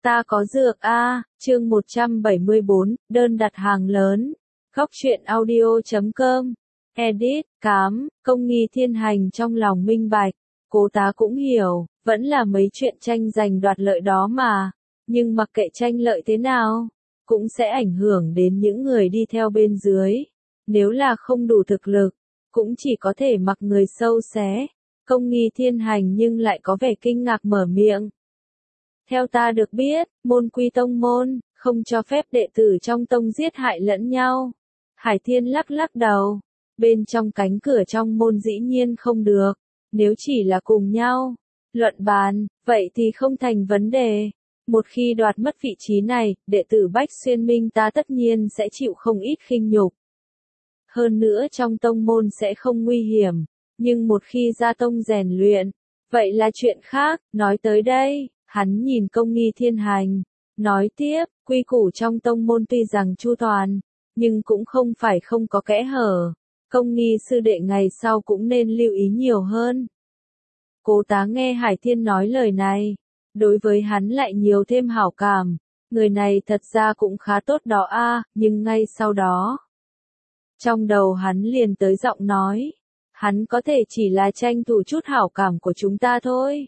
Ta có dược a, chương 174, đơn đặt hàng lớn. Góc truyện audio.com. Edit, cám, Công Nghi Thiên Hành trong lòng minh bạch. Cố Tá cũng hiểu, vẫn là mấy chuyện tranh giành đoạt lợi đó mà. Nhưng mặc kệ tranh lợi thế nào, cũng sẽ ảnh hưởng đến những người đi theo bên dưới. Nếu là không đủ thực lực, cũng chỉ có thể mặc người sâu xé. Công Nghi Thiên Hành nhưng lại có vẻ kinh ngạc mở miệng. Theo ta được biết, môn quy tông môn, không cho phép đệ tử trong tông giết hại lẫn nhau. Hải Thiên lắc lắc đầu. Bên trong cánh cửa trong môn dĩ nhiên không được. Nếu chỉ là cùng nhau, luận bàn, vậy thì không thành vấn đề. Một khi đoạt mất vị trí này, đệ tử Bách Xuyên Minh ta tất nhiên sẽ chịu không ít khinh nhục. Hơn nữa trong tông môn sẽ không nguy hiểm. Nhưng một khi ra tông rèn luyện, vậy là chuyện khác. Nói tới đây, hắn nhìn Công Nghi Thiên Hành, nói tiếp, quy củ trong tông môn tuy rằng chu toàn, nhưng cũng không phải không có kẽ hở. Công Nghi sư đệ ngày sau cũng nên lưu ý nhiều hơn. Cố Tá nghe Hải Thiên nói lời này, đối với hắn lại nhiều thêm hảo cảm. Người này thật ra cũng khá tốt đó a, nhưng ngay sau đó, trong đầu hắn liền tới giọng nói, hắn có thể chỉ là tranh thủ chút hảo cảm của chúng ta thôi.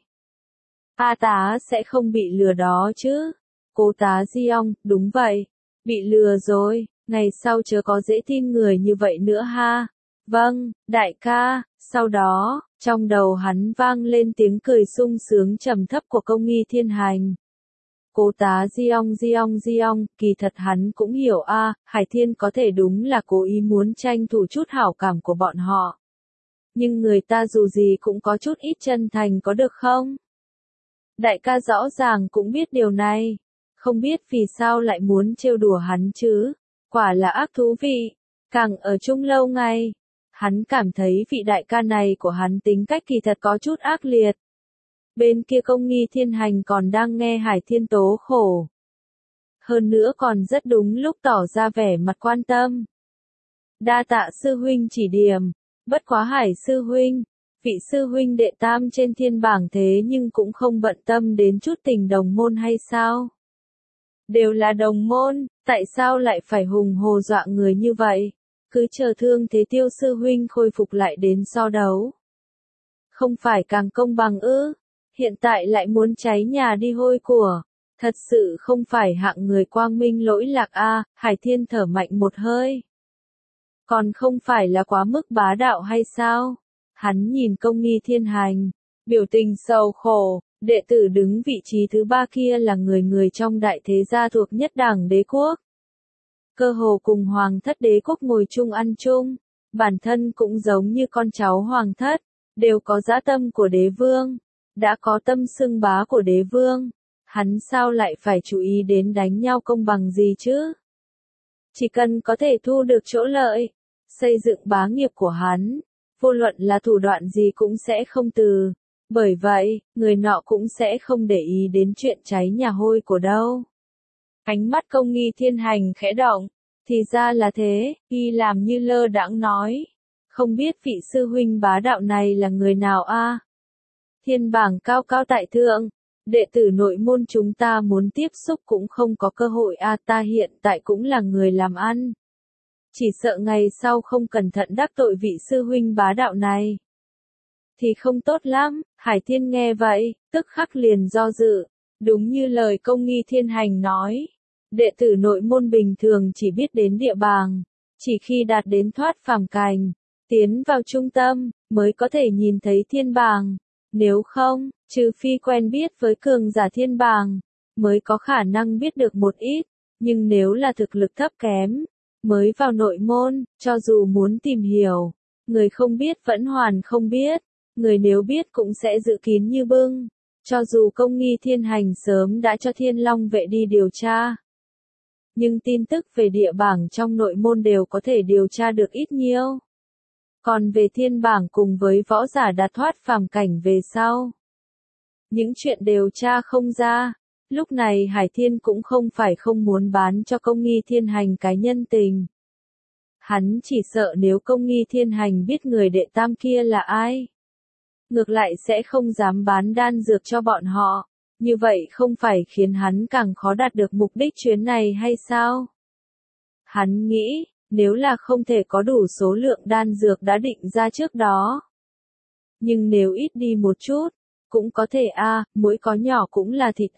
A Tá sẽ không bị lừa đó chứ. Cố Tá Diong, đúng vậy. Bị lừa rồi, ngày sau chớ có dễ tin người như vậy nữa ha. Vâng, đại ca. Sau đó, trong đầu hắn vang lên tiếng cười sung sướng trầm thấp của Công Nghi Thiên Hành. Cố Tá Diong, kỳ thật hắn cũng hiểu a, Hải Thiên có thể đúng là cố ý muốn tranh thủ chút hảo cảm của bọn họ. Nhưng người ta dù gì cũng có chút ít chân thành có được không? Đại ca rõ ràng cũng biết điều này. Không biết vì sao lại muốn trêu đùa hắn chứ. Quả là ác thú vị. Càng ở chung lâu ngày, hắn cảm thấy vị đại ca này của hắn tính cách kỳ thật có chút ác liệt. Bên kia Công Nghi Thiên Hành còn đang nghe Hải Thiên tố khổ. Hơn nữa còn rất đúng lúc tỏ ra vẻ mặt quan tâm. Đa tạ sư huynh chỉ điểm. Bất quá Hải sư huynh, vị sư huynh đệ tam trên thiên bảng thế nhưng cũng không bận tâm đến chút tình đồng môn hay sao? Đều là đồng môn, tại sao lại phải hùng hồ dọa người như vậy? Cứ chờ Thương Thế Tiêu sư huynh khôi phục lại đến so đấu. Không phải càng công bằng ư? Hiện tại lại muốn cháy nhà đi hôi của. Thật sự không phải hạng người quang minh lỗi lạc a. Hải Thiên thở mạnh một hơi. Còn không phải là quá mức bá đạo hay sao? Hắn nhìn Công Nghi Thiên Hành, biểu tình sầu khổ, đệ tử đứng vị trí thứ 3 kia là người trong đại thế gia thuộc nhất đảng đế quốc. Cơ hồ cùng hoàng thất đế quốc ngồi chung ăn chung, bản thân cũng giống như con cháu hoàng thất, đều có dã tâm của đế vương, đã có tâm xưng bá của đế vương, hắn sao lại phải chú ý đến đánh nhau công bằng gì chứ? Chỉ cần có thể thu được chỗ lợi, xây dựng bá nghiệp của hắn, vô luận là thủ đoạn gì cũng sẽ không từ. Bởi vậy, người nọ cũng sẽ không để ý đến chuyện cháy nhà hôi của đâu. Ánh mắt Công Nghi Thiên Hành khẽ động. Thì ra là thế, y làm như lơ đãng nói. Không biết vị sư huynh bá đạo này là người nào a? Thiên bảng cao cao tại thượng. Đệ tử nội môn chúng ta muốn tiếp xúc cũng không có cơ hội a, ta hiện tại cũng là người làm ăn. Chỉ sợ ngày sau không cẩn thận đắc tội vị sư huynh bá đạo này. Thì không tốt lắm. Hải Thiên nghe vậy, tức khắc liền do dự. Đúng như lời Công Nghi Thiên Hành nói. Đệ tử nội môn bình thường chỉ biết đến địa bảng. Chỉ khi đạt đến thoát phàm cảnh, tiến vào trung tâm, mới có thể nhìn thấy thiên bảng. Nếu không, trừ phi quen biết với cường giả thiên bảng, mới có khả năng biết được một ít. Nhưng nếu là thực lực thấp kém, mới vào nội môn, cho dù muốn tìm hiểu, người không biết vẫn hoàn không biết, người nếu biết cũng sẽ giữ kín như bưng. Cho dù Công Nghi Thiên Hành sớm đã cho Thiên Long vệ đi điều tra, nhưng tin tức về địa bảng trong nội môn đều có thể điều tra được ít nhiều. Còn về thiên bảng cùng với võ giả đạt thoát phàm cảnh về sau, những chuyện điều tra không ra. Lúc này Hải Thiên cũng không phải không muốn bán cho Công Nghi Thiên Hành cái nhân tình. Hắn chỉ sợ nếu Công Nghi Thiên Hành biết người đệ tam kia là ai, ngược lại sẽ không dám bán đan dược cho bọn họ. Như vậy không phải khiến hắn càng khó đạt được mục đích chuyến này hay sao? Hắn nghĩ, nếu là không thể có đủ số lượng đan dược đã định ra trước đó. Nhưng nếu ít đi một chút, cũng có thể muỗi có nhỏ cũng là thịt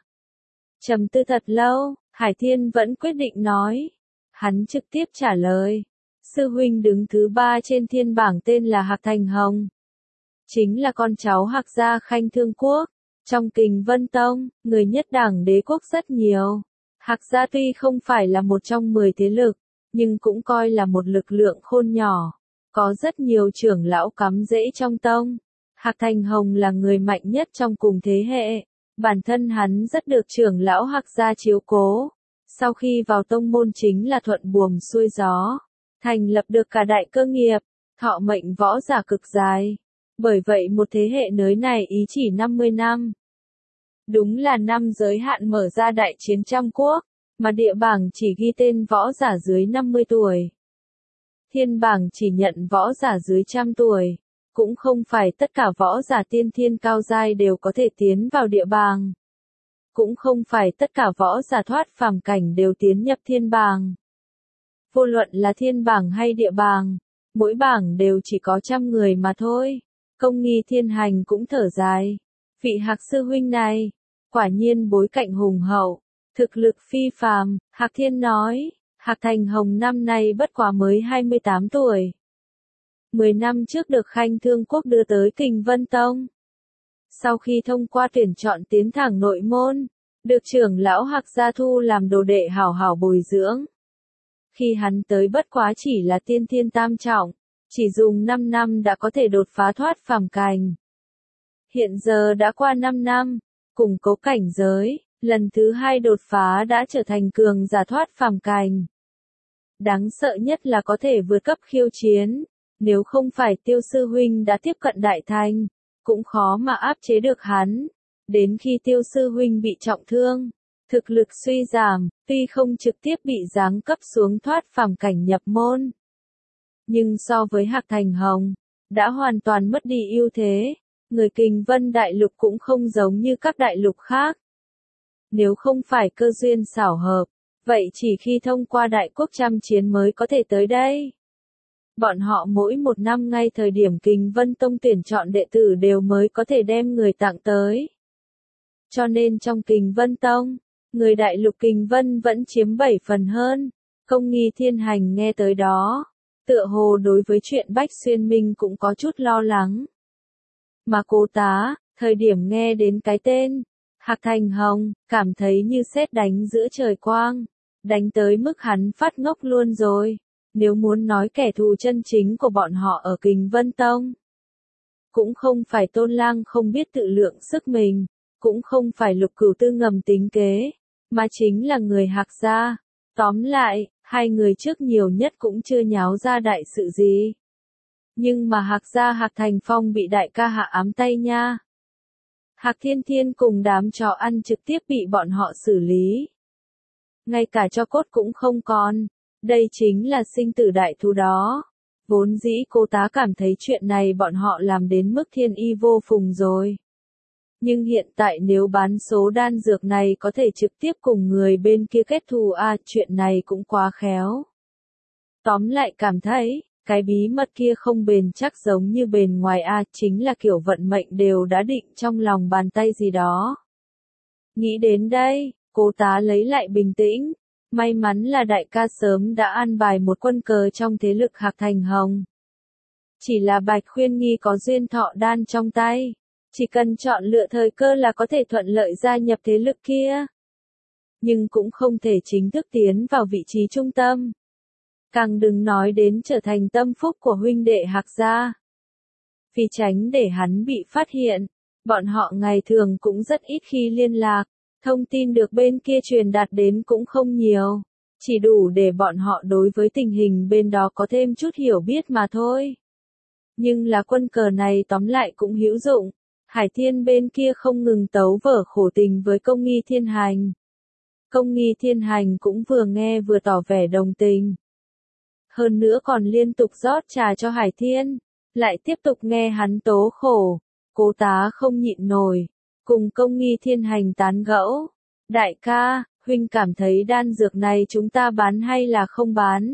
Trầm tư thật lâu, Hải Thiên vẫn quyết định nói. Hắn trực tiếp trả lời. Sư huynh đứng thứ 3 trên thiên bảng tên là Hạc Thành Hồng. Chính là con cháu Hạc gia Khanh Thương Quốc. Trong Kình Vân Tông, người nhất đảng đế quốc rất nhiều. Hạc gia tuy không phải là một trong 10 thế lực, nhưng cũng coi là một lực lượng khôn nhỏ. Có rất nhiều trưởng lão cắm rễ trong tông. Hạc Thành Hồng là người mạnh nhất trong cùng thế hệ. Bản thân hắn rất được trưởng lão Hạc gia chiếu cố. Sau khi vào tông môn chính là thuận buồm xuôi gió. Thành lập được cả đại cơ nghiệp, thọ mệnh võ giả cực dài. Bởi vậy một thế hệ nới này ý chỉ 50 năm. Đúng là năm giới hạn mở ra đại chiến trăm quốc, mà địa bảng chỉ ghi tên võ giả dưới 50 tuổi. Thiên bảng chỉ nhận võ giả dưới 100 tuổi. Cũng không phải tất cả võ giả tiên thiên cao giai đều có thể tiến vào địa bảng. Cũng không phải tất cả võ giả thoát phàm cảnh đều tiến nhập thiên bảng. Vô luận là thiên bảng hay địa bảng, mỗi bảng đều chỉ có 100 người mà thôi. Công Nghi Thiên Hành cũng thở dài. Vị Hạc sư huynh này, quả nhiên bối cảnh hùng hậu, thực lực phi phàm. Hạc Thiên nói, Hạc Thành Hồng năm nay bất quá mới 28 tuổi. 10 năm trước được Khanh Thương Quốc đưa tới Kình Vân Tông. Sau khi thông qua tuyển chọn tiến thẳng nội môn, được trưởng lão Hạc gia thu làm đồ đệ hảo hảo bồi dưỡng. Khi hắn tới bất quá chỉ là tiên thiên tam trọng, chỉ dùng 5 năm đã có thể đột phá thoát phàm cảnh. Hiện giờ đã qua 5 năm, củng cố cảnh giới, lần thứ 2 đột phá đã trở thành cường giả thoát phàm cảnh. Đáng sợ nhất là có thể vượt cấp khiêu chiến, nếu không phải Tiêu sư huynh đã tiếp cận đại thành, cũng khó mà áp chế được hắn. Đến khi Tiêu sư huynh bị trọng thương, thực lực suy giảm, tuy không trực tiếp bị giáng cấp xuống thoát phàm cảnh nhập môn. Nhưng so với Hạc Thành Hồng, đã hoàn toàn mất đi ưu thế, người Kình Vân đại lục cũng không giống như các đại lục khác. Nếu không phải cơ duyên xảo hợp, vậy chỉ khi thông qua đại quốc trăm chiến mới có thể tới đây. Bọn họ mỗi một năm ngay thời điểm Kình Vân Tông tuyển chọn đệ tử đều mới có thể đem người tặng tới. Cho nên trong Kình Vân Tông, người đại lục Kình Vân vẫn chiếm 7 phần hơn. Công Nghi Thiên Hành nghe tới đó, tựa hồ đối với chuyện Bách Xuyên Minh cũng có chút lo lắng. Mà Cố Tá, thời điểm nghe đến cái tên Hạc Thành Hồng, cảm thấy như sét đánh giữa trời quang, đánh tới mức hắn phát ngốc luôn rồi. Nếu muốn nói kẻ thù chân chính của bọn họ ở Kình Vân Tông, cũng không phải Tôn Lang không biết tự lượng sức mình, cũng không phải Lục Cửu Tư ngầm tính kế, mà chính là người Hạc gia. Tóm lại, hai người trước nhiều nhất cũng chưa nháo ra đại sự gì. Nhưng mà Hạc gia Hạc Thành Phong bị đại ca hạ ám tay nha. Hạc Thiên Thiên cùng đám chó ăn trực tiếp bị bọn họ xử lý. Ngay cả tro cốt cũng không còn. Đây chính là sinh tử đại thú đó. Vốn dĩ Cố Tá cảm thấy chuyện này bọn họ làm đến mức thiên y vô phùng rồi. Nhưng hiện tại nếu bán số đan dược này có thể trực tiếp cùng người bên kia kết thù chuyện này cũng quá khéo. Tóm lại cảm thấy, cái bí mật kia không bền chắc giống như bền ngoài chính là kiểu vận mệnh đều đã định trong lòng bàn tay gì đó. Nghĩ đến đây, Cố Tá lấy lại bình tĩnh. May mắn là đại ca sớm đã an bài một quân cờ trong thế lực Hạc Thành Hồng. Chỉ là Bạch Khuyên Nghi có duyên thọ đan trong tay. Chỉ cần chọn lựa thời cơ là có thể thuận lợi gia nhập thế lực kia. Nhưng cũng không thể chính thức tiến vào vị trí trung tâm. Càng đừng nói đến trở thành tâm phúc của huynh đệ Hạc gia. Vì tránh để hắn bị phát hiện, bọn họ ngày thường cũng rất ít khi liên lạc. Thông tin được bên kia truyền đạt đến cũng không nhiều, chỉ đủ để bọn họ đối với tình hình bên đó có thêm chút hiểu biết mà thôi. Nhưng là quân cờ này tóm lại cũng hữu dụng, Hải Thiên bên kia không ngừng tấu vở khổ tình với Công Nghi Thiên Hành. Công Nghi Thiên Hành cũng vừa nghe vừa tỏ vẻ đồng tình. Hơn nữa còn liên tục rót trà cho Hải Thiên, lại tiếp tục nghe hắn tố khổ, Cố Tá không nhịn nổi. cùng Công Nghi Thiên Hành tán gẫu. Đại ca, huynh cảm thấy đan dược này chúng ta bán hay là không bán?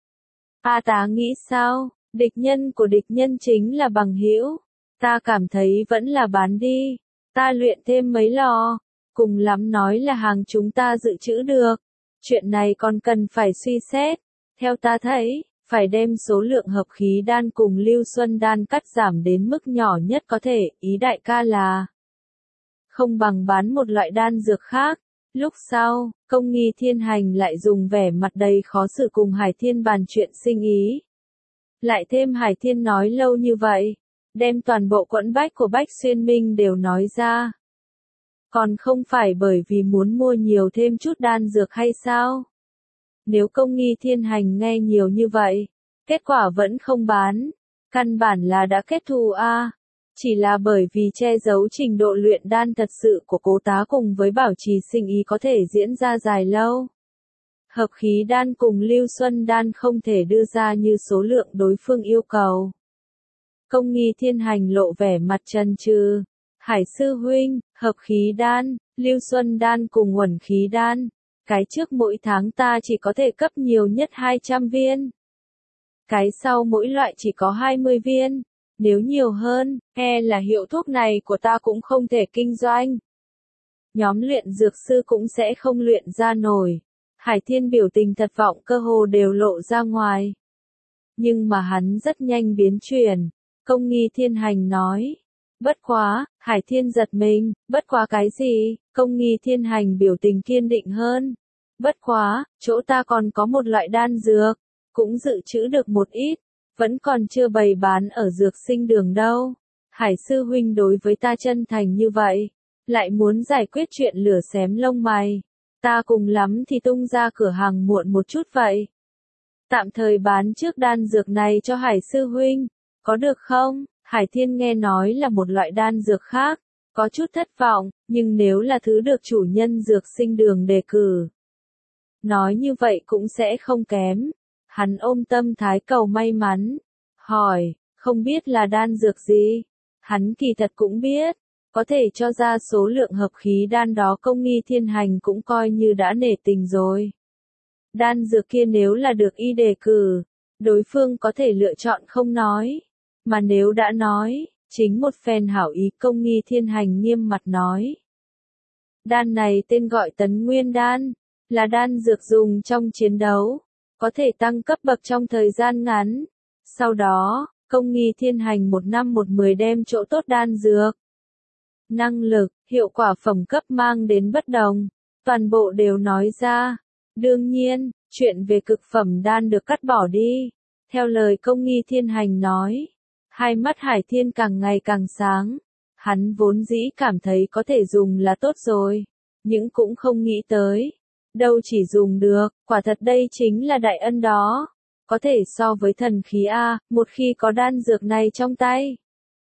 A Tá nghĩ sao? Địch nhân của địch nhân chính là bằng hữu. Ta cảm thấy vẫn là bán đi. Ta luyện thêm mấy lò. Cùng lắm nói là hàng chúng ta dự trữ được. Chuyện này còn cần phải suy xét. Theo ta thấy, phải đem số lượng hợp khí đan cùng Lưu Xuân đan cắt giảm đến mức nhỏ nhất có thể. Ý đại ca là không bằng bán một loại đan dược khác. Lúc sau, Công Nghi Thiên Hành lại dùng vẻ mặt đầy khó xử cùng Hải Thiên bàn chuyện sinh ý. Lại thêm Hải Thiên nói lâu như vậy, đem toàn bộ quẫn bách của Bách Xuyên Minh đều nói ra. Còn không phải bởi vì muốn mua nhiều thêm chút đan dược hay sao? Nếu Công Nghi Thiên Hành nghe nhiều như vậy, kết quả vẫn không bán, căn bản là đã kết thù a. Chỉ là bởi vì che giấu trình độ luyện đan thật sự của Cố Tá cùng với bảo trì sinh ý có thể diễn ra dài lâu. Hợp khí đan cùng Lưu Xuân đan không thể đưa ra như số lượng đối phương yêu cầu. Công Nghi Thiên Hành lộ vẻ mặt chần chừ. Hải sư huynh, hợp khí đan, Lưu Xuân đan cùng uẩn khí đan. Cái trước mỗi tháng ta chỉ có thể cấp nhiều nhất 200 viên. Cái sau mỗi loại chỉ có 20 viên. Nếu nhiều hơn, là hiệu thuốc này của ta cũng không thể kinh doanh. Nhóm luyện dược sư cũng sẽ không luyện ra nổi. Hải Thiên biểu tình thật vọng cơ hồ đều lộ ra ngoài. Nhưng mà hắn rất nhanh biến chuyển. Công Nghi Thiên Hành nói. Bất quá, Hải Thiên giật mình, bất quá cái gì? Công Nghi Thiên Hành biểu tình kiên định hơn. Bất quá, chỗ ta còn có một loại đan dược, cũng dự trữ được một ít, vẫn còn chưa bày bán ở dược sinh đường đâu. Hải sư huynh đối với ta chân thành như vậy, lại muốn giải quyết chuyện lửa xém lông mày. Ta cùng lắm thì tung ra cửa hàng muộn một chút vậy. Tạm thời bán trước đan dược này cho Hải sư huynh, có được không? Hải Thiên nghe nói là một loại đan dược khác, có chút thất vọng, nhưng nếu là thứ được chủ nhân dược sinh đường đề cử, nói như vậy cũng sẽ không kém. Hắn ôm tâm thái cầu may mắn, hỏi, không biết là đan dược gì? Hắn kỳ thật cũng biết, có thể cho ra số lượng hợp khí đan đó Công Nghi Thiên Hành cũng coi như đã nể tình rồi. Đan dược kia nếu là được y đề cử, đối phương có thể lựa chọn không nói. Mà nếu đã nói, chính một phen hảo ý. Công Nghi Thiên Hành nghiêm mặt nói. Đan này tên gọi Tấn Nguyên Đan, là đan dược dùng trong chiến đấu, có thể tăng cấp bậc trong thời gian ngắn. Sau đó, Công Nghi Thiên Hành một năm một mười đem chỗ tốt đan dược, năng lực, hiệu quả phẩm cấp mang đến bất đồng, toàn bộ đều nói ra. Đương nhiên, chuyện về cực phẩm đan được cắt bỏ đi. Theo lời Công Nghi Thiên Hành nói, hai mắt Hải Thiên càng ngày càng sáng. Hắn vốn dĩ cảm thấy có thể dùng là tốt rồi, nhưng cũng không nghĩ tới. Đâu chỉ dùng được, quả thật đây chính là đại ân đó. Có thể so với thần khí A, một khi có đan dược này trong tay.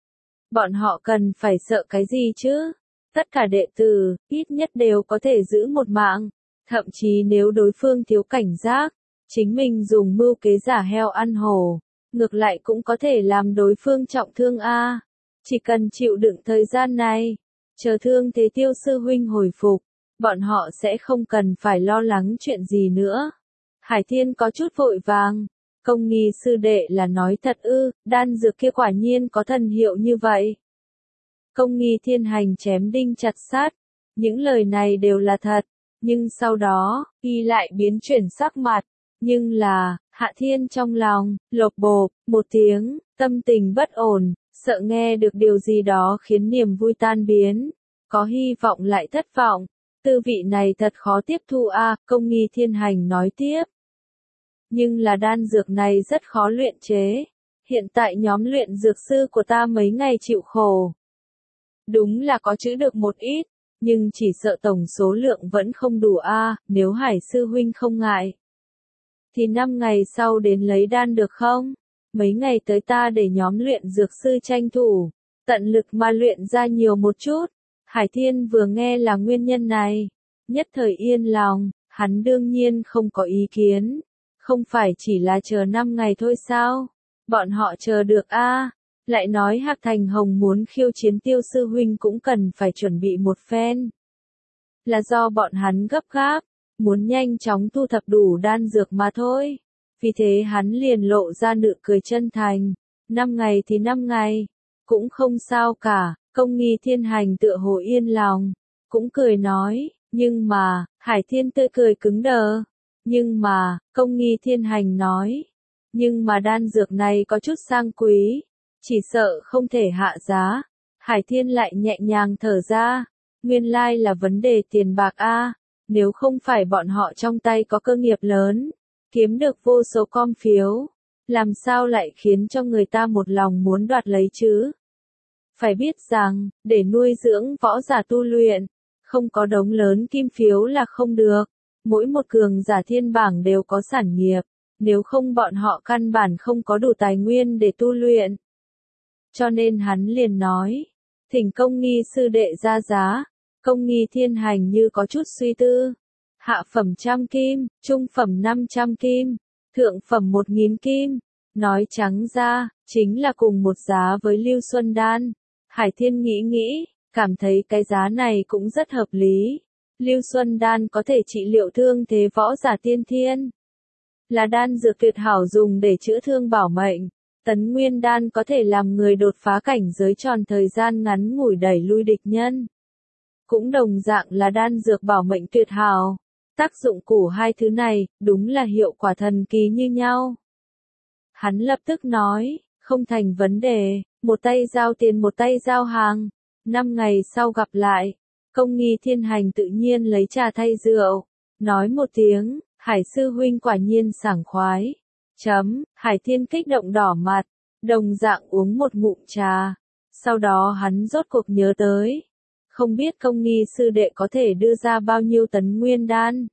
Bọn họ cần phải sợ cái gì chứ? Tất cả đệ tử, ít nhất đều có thể giữ một mạng. Thậm chí nếu đối phương thiếu cảnh giác, chính mình dùng mưu kế giả heo ăn hổ, ngược lại cũng có thể làm đối phương trọng thương A. Chỉ cần chịu đựng thời gian này, chờ thương thế Tiêu sư huynh hồi phục, bọn họ sẽ không cần phải lo lắng chuyện gì nữa. Hải Thiên có chút vội vàng. Công Nghi sư đệ là nói thật ư? Đan dược kia quả nhiên có thần hiệu như vậy. Công Nghi Thiên Hành chém đinh chặt sắt. Những lời này đều là thật. Nhưng sau đó, y lại biến chuyển sắc mặt. Nhưng là, Hạ Thiên trong lòng, lộp bộp, một tiếng, tâm tình bất ổn, sợ nghe được điều gì đó khiến niềm vui tan biến. Có hy vọng lại thất vọng. Tư vị này thật khó tiếp thu a. Công Nghi Thiên Hành nói tiếp. Nhưng là đan dược này rất khó luyện chế. Hiện tại nhóm luyện dược sư của ta mấy ngày chịu khổ. Đúng là có chữ được một ít, nhưng chỉ sợ tổng số lượng vẫn không đủ a. Nếu Hải sư huynh không ngại, thì 5 ngày sau đến lấy đan được không? Mấy ngày tới ta để nhóm luyện dược sư tranh thủ, tận lực mà luyện ra nhiều một chút. Hải Thiên vừa nghe là nguyên nhân này, nhất thời yên lòng, hắn đương nhiên không có ý kiến. Không phải chỉ là chờ 5 ngày thôi sao? Bọn họ chờ được a. Lại nói Hạc Thành Hồng muốn khiêu chiến Tiêu sư huynh cũng cần phải chuẩn bị một phen. Là do bọn hắn gấp gáp, muốn nhanh chóng thu thập đủ đan dược mà thôi. Vì thế hắn liền lộ ra nụ cười chân thành. 5 ngày thì 5 ngày, cũng không sao cả. Công Nghi Thiên Hành tựa hồ yên lòng, cũng cười nói, nhưng mà, Hải Thiên tươi cười cứng đờ. Nhưng mà, Công Nghi Thiên Hành nói, nhưng mà đan dược này có chút sang quý, chỉ sợ không thể hạ giá. Hải Thiên lại nhẹ nhàng thở ra, nguyên lai là vấn đề tiền bạc a, nếu không phải bọn họ trong tay có cơ nghiệp lớn, kiếm được vô số com phiếu, làm sao lại khiến cho người ta một lòng muốn đoạt lấy chứ? Phải biết rằng, để nuôi dưỡng võ giả tu luyện, không có đống lớn kim phiếu là không được. Mỗi một cường giả thiên bảng đều có sản nghiệp, nếu không bọn họ căn bản không có đủ tài nguyên để tu luyện. Cho nên hắn liền nói, thỉnh Công Nghi sư đệ ra giá. Công Nghi Thiên Hành như có chút suy tư. Hạ phẩm 100 kim, trung phẩm 500 kim, thượng phẩm 1000 kim. Nói trắng ra, chính là cùng một giá với Lưu Xuân Đan. Hải Thiên nghĩ nghĩ, cảm thấy cái giá này cũng rất hợp lý. Lưu Xuân Đan có thể trị liệu thương thế võ giả tiên thiên. Là đan dược tuyệt hảo dùng để chữa thương bảo mệnh. Tấn Nguyên Đan có thể làm người đột phá cảnh giới tròn thời gian ngắn ngủi đẩy lui địch nhân. Cũng đồng dạng là đan dược bảo mệnh tuyệt hảo. Tác dụng của hai thứ này, đúng là hiệu quả thần kỳ như nhau. Hắn lập tức nói, không thành vấn đề, một tay giao tiền một tay giao hàng. 5 ngày sau gặp lại, Công Nghi Thiên Hành tự nhiên lấy trà thay rượu, nói một tiếng, Hải sư huynh quả nhiên sảng khoái. Hải Thiên kích động đỏ mặt, đồng dạng uống một ngụm trà. Sau đó hắn rốt cuộc nhớ tới, không biết Công Nghi sư đệ có thể đưa ra bao nhiêu tấn nguyên đan.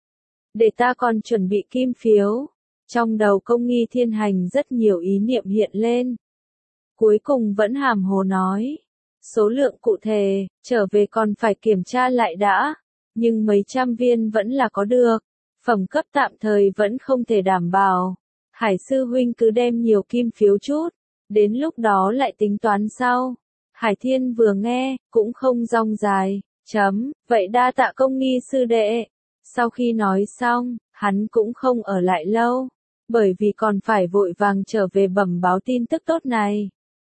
Để ta còn chuẩn bị kim phiếu. Trong đầu Công Nghi Thiên Hành rất nhiều ý niệm hiện lên. Cuối cùng vẫn hàm hồ nói, số lượng cụ thể, trở về còn phải kiểm tra lại đã, nhưng mấy trăm viên vẫn là có được, phẩm cấp tạm thời vẫn không thể đảm bảo. Hải sư huynh cứ đem nhiều kim phiếu chút, đến lúc đó lại tính toán sau. Hải Thiên vừa nghe, cũng không rong dài, vậy đa tạ Công Nghi sư đệ. Sau khi nói xong, hắn cũng không ở lại lâu, bởi vì còn phải vội vàng trở về bẩm báo tin tức tốt này.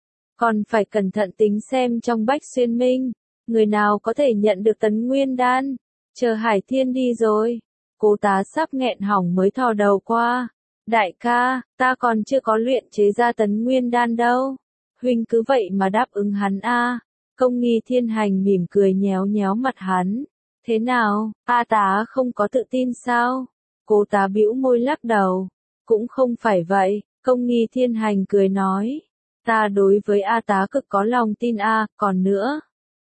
Còn phải cẩn thận tính xem trong Bách Xuyên Minh, người nào có thể nhận được tấn nguyên đan. Chờ Hải Thiên đi rồi, Cố Tá sắp nghẹn hỏng mới thò đầu qua. Đại ca, ta còn chưa có luyện chế ra tấn nguyên đan đâu. Huynh cứ vậy mà đáp ứng hắn a. Công Nghi Thiên Hành mỉm cười nhéo nhéo mặt hắn. Thế nào, A Tá không có tự tin sao? Cố Tá bĩu môi lắc đầu. Cũng không phải vậy, Công Nghi Thiên Hành cười nói. Ta đối với A Tá cực có lòng tin a, còn nữa.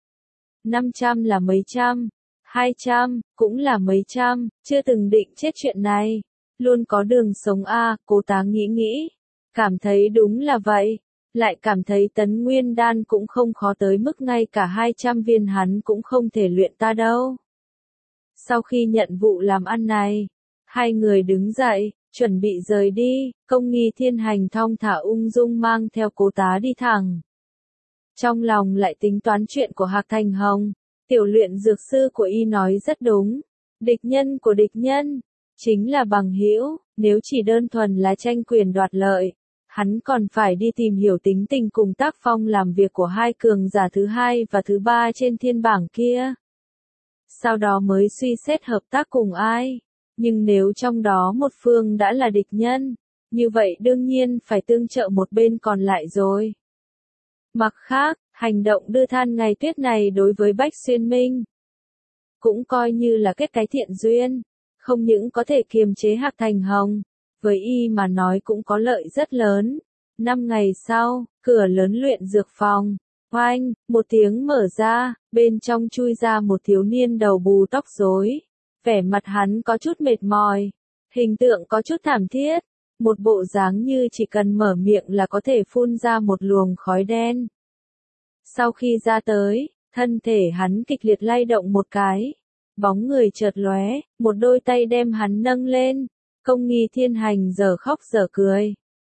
500 là mấy trăm, 200, cũng là mấy trăm, chưa từng định chết chuyện này. Luôn có đường sống a, Cố Tá nghĩ nghĩ. Cảm thấy đúng là vậy. Lại cảm thấy tấn nguyên đan cũng không khó tới mức ngay cả 200 viên hắn cũng không thể luyện ta đâu. Sau khi nhận vụ làm ăn này, hai người đứng dậy, chuẩn bị rời đi. Công Nghi Thiên Hành thong thả ung dung mang theo Cố Tá đi thẳng. Trong lòng lại tính toán chuyện của Hạc Thành Hồng. Tiểu luyện dược sư của y nói rất đúng. Địch nhân của địch nhân, chính là bằng hữu. Nếu chỉ đơn thuần là tranh quyền đoạt lợi, hắn còn phải đi tìm hiểu tính tình cùng tác phong làm việc của hai cường giả thứ hai và thứ ba trên thiên bảng kia. Sau đó mới suy xét hợp tác cùng ai. Nhưng nếu trong đó một phương đã là địch nhân, như vậy đương nhiên phải tương trợ một bên còn lại rồi. Mặt khác, hành động đưa than ngày tuyết này đối với Bách Xuyên Minh cũng coi như là kết cái thiện duyên, không những có thể kiềm chế Hạc Thành Hồng, với y mà nói cũng có lợi rất lớn. 5 ngày sau, cửa lớn luyện dược phòng, oanh, một tiếng mở ra, bên trong chui ra một thiếu niên đầu bù tóc rối. Vẻ mặt hắn có chút mệt mỏi, hình tượng có chút thảm thiết, một bộ dáng như chỉ cần mở miệng là có thể phun ra một luồng khói đen. Sau khi ra tới, thân thể hắn kịch liệt lay động một cái, bóng người chợt lóe, một đôi tay đem hắn nâng lên. Công Nghi Thiên Hành giờ khóc giờ cười.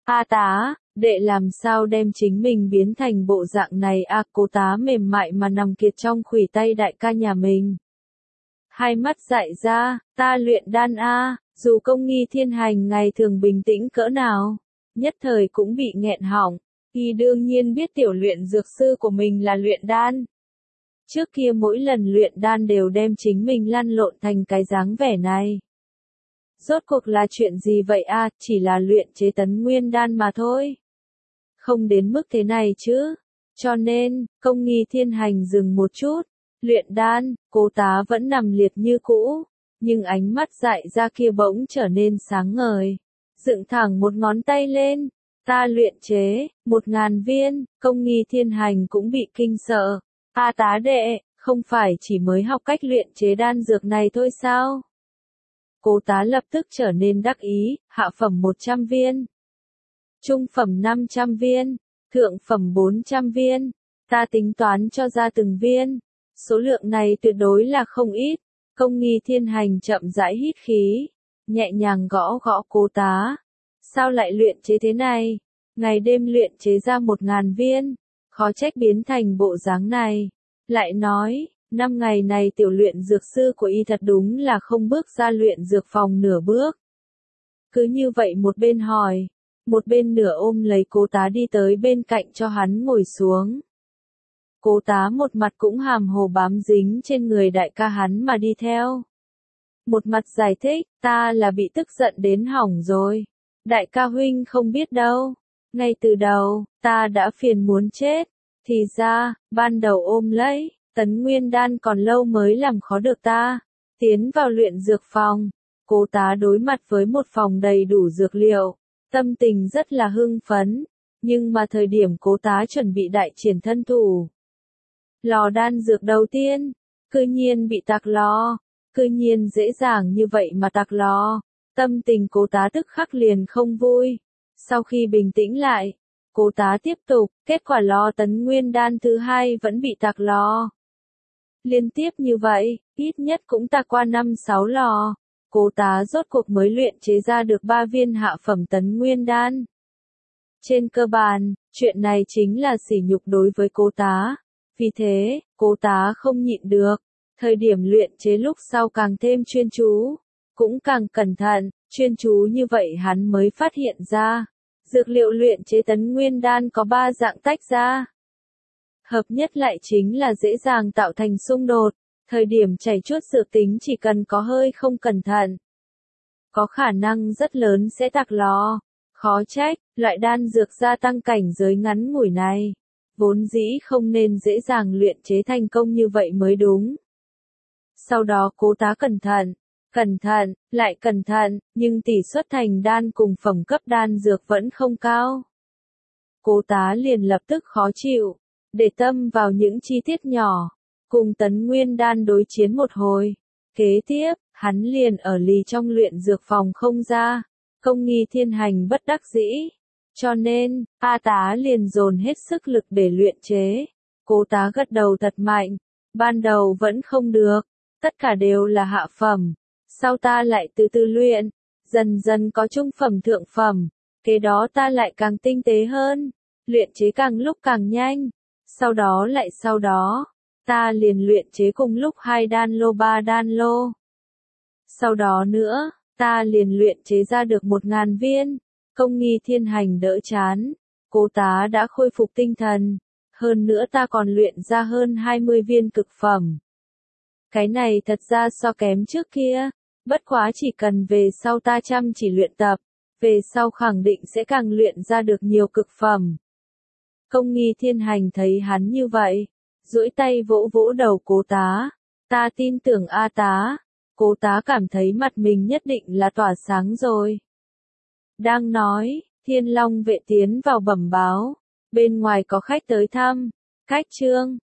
A tá, đệ làm sao đem chính mình biến thành bộ dạng này a? Cố Tá mềm mại mà nằm kiệt trong khuỷu tay đại ca nhà mình. Hai mắt dại ra, ta luyện đan a, dù công nghi thiên hành ngày thường bình tĩnh cỡ nào, nhất thời cũng bị nghẹn họng. Y đương nhiên biết tiểu luyện dược sư của mình là luyện đan. Trước kia mỗi lần luyện đan đều đem chính mình lăn lộn thành cái dáng vẻ này. Rốt cuộc là chuyện gì vậy a? Chỉ là luyện chế tấn nguyên đan mà thôi. Không đến mức thế này chứ. Cho nên, công nghi thiên hành dừng một chút. Luyện đan, Cố Tá vẫn nằm liệt như cũ. Nhưng ánh mắt dại ra kia bỗng trở nên sáng ngời. Dựng thẳng một ngón tay lên. Ta luyện chế, 1000 viên, công nghi thiên hành cũng bị kinh sợ. A tá đệ, không phải chỉ mới học cách luyện chế đan dược này thôi sao? Cố Tá lập tức trở nên đắc ý, hạ phẩm 100 viên, trung phẩm 500 viên, thượng phẩm 400 viên, ta tính toán cho ra từng viên, số lượng này tuyệt đối là không ít. Công nghi thiên hành chậm rãi hít khí, nhẹ nhàng gõ gõ Cố Tá. Sao lại luyện chế thế này? Ngày đêm luyện chế ra 1000 viên, khó trách biến thành bộ dáng này. Lại nói, 5 ngày này tiểu luyện dược sư của y thật đúng là không bước ra luyện dược phòng nửa bước. Cứ như vậy một bên hỏi, một bên nửa ôm lấy Cố Tá đi tới bên cạnh cho hắn ngồi xuống. Cố Tá một mặt cũng hàm hồ bám dính trên người đại ca hắn mà đi theo. Một mặt giải thích, ta là bị tức giận đến hỏng rồi. Đại ca huynh không biết đâu. Ngay từ đầu, ta đã phiền muốn chết. Thì ra, ban đầu ôm lấy, tấn nguyên đan còn lâu mới làm khó được ta. Tiến vào luyện dược phòng, Cố Tá đối mặt với một phòng đầy đủ dược liệu. Tâm tình rất là hưng phấn. Nhưng mà thời điểm Cố Tá chuẩn bị đại triển thân thủ. Lò đan dược đầu tiên, cư nhiên bị tạc lò. Cư nhiên dễ dàng như vậy mà tạc lò. Tâm tình Cố Tá tức khắc liền không vui. Sau khi bình tĩnh lại, Cố Tá tiếp tục, kết quả lò tấn nguyên đan thứ hai vẫn bị tạc lò. Liên tiếp như vậy, ít nhất cũng tạc qua 5-6 lò. Cố Tá rốt cuộc mới luyện chế ra được 3 viên hạ phẩm tấn nguyên đan. Trên cơ bản, chuyện này chính là sỉ nhục đối với Cố Tá. Vì thế, Cố Tá không nhịn được. Thời điểm luyện chế lúc sau càng thêm chuyên chú, cũng càng cẩn thận, chuyên chú như vậy hắn mới phát hiện ra. Dược liệu luyện chế tấn nguyên đan có 3 dạng tách ra. Hợp nhất lại chính là dễ dàng tạo thành xung đột, thời điểm chảy chuốt dược tính chỉ cần có hơi không cẩn thận. Có khả năng rất lớn sẽ tạc lò. Khó trách, loại đan dược gia tăng cảnh giới ngắn ngủi này. Vốn dĩ không nên dễ dàng luyện chế thành công như vậy mới đúng. Sau đó Cố Tá cẩn thận, lại cẩn thận, nhưng tỷ suất thành đan cùng phẩm cấp đan dược vẫn không cao. Cố Tá liền lập tức khó chịu, để tâm vào những chi tiết nhỏ, cùng tấn nguyên đan đối chiến một hồi. Kế tiếp, hắn liền ở lì trong luyện dược phòng không ra, công nghi thiên hành bất đắc dĩ. Cho nên, A Tá liền dồn hết sức lực để luyện chế. Cố Tá gật đầu thật mạnh, ban đầu vẫn không được, tất cả đều là hạ phẩm. Sau ta lại từ từ luyện, dần dần có trung phẩm thượng phẩm, kế đó ta lại càng tinh tế hơn, luyện chế càng lúc càng nhanh. Sau đó, ta liền luyện chế cùng lúc 2 đan lô 3 đan lô. Sau đó nữa, ta liền luyện chế ra được 1000 viên. Công nghi thiên hành đỡ chán, Cố Tá đã khôi phục tinh thần, hơn nữa ta còn luyện ra hơn 20 viên cực phẩm. Cái này thật ra so kém trước kia, bất quá chỉ cần về sau ta chăm chỉ luyện tập, về sau khẳng định sẽ càng luyện ra được nhiều cực phẩm. Công nghi thiên hành thấy hắn như vậy, duỗi tay vỗ vỗ đầu Cố Tá, ta tin tưởng A Tá. Cố Tá cảm thấy mặt mình nhất định là tỏa sáng rồi. Đang nói, Thiên Long vệ tiến vào bẩm báo, bên ngoài có khách tới thăm. Khách Trương,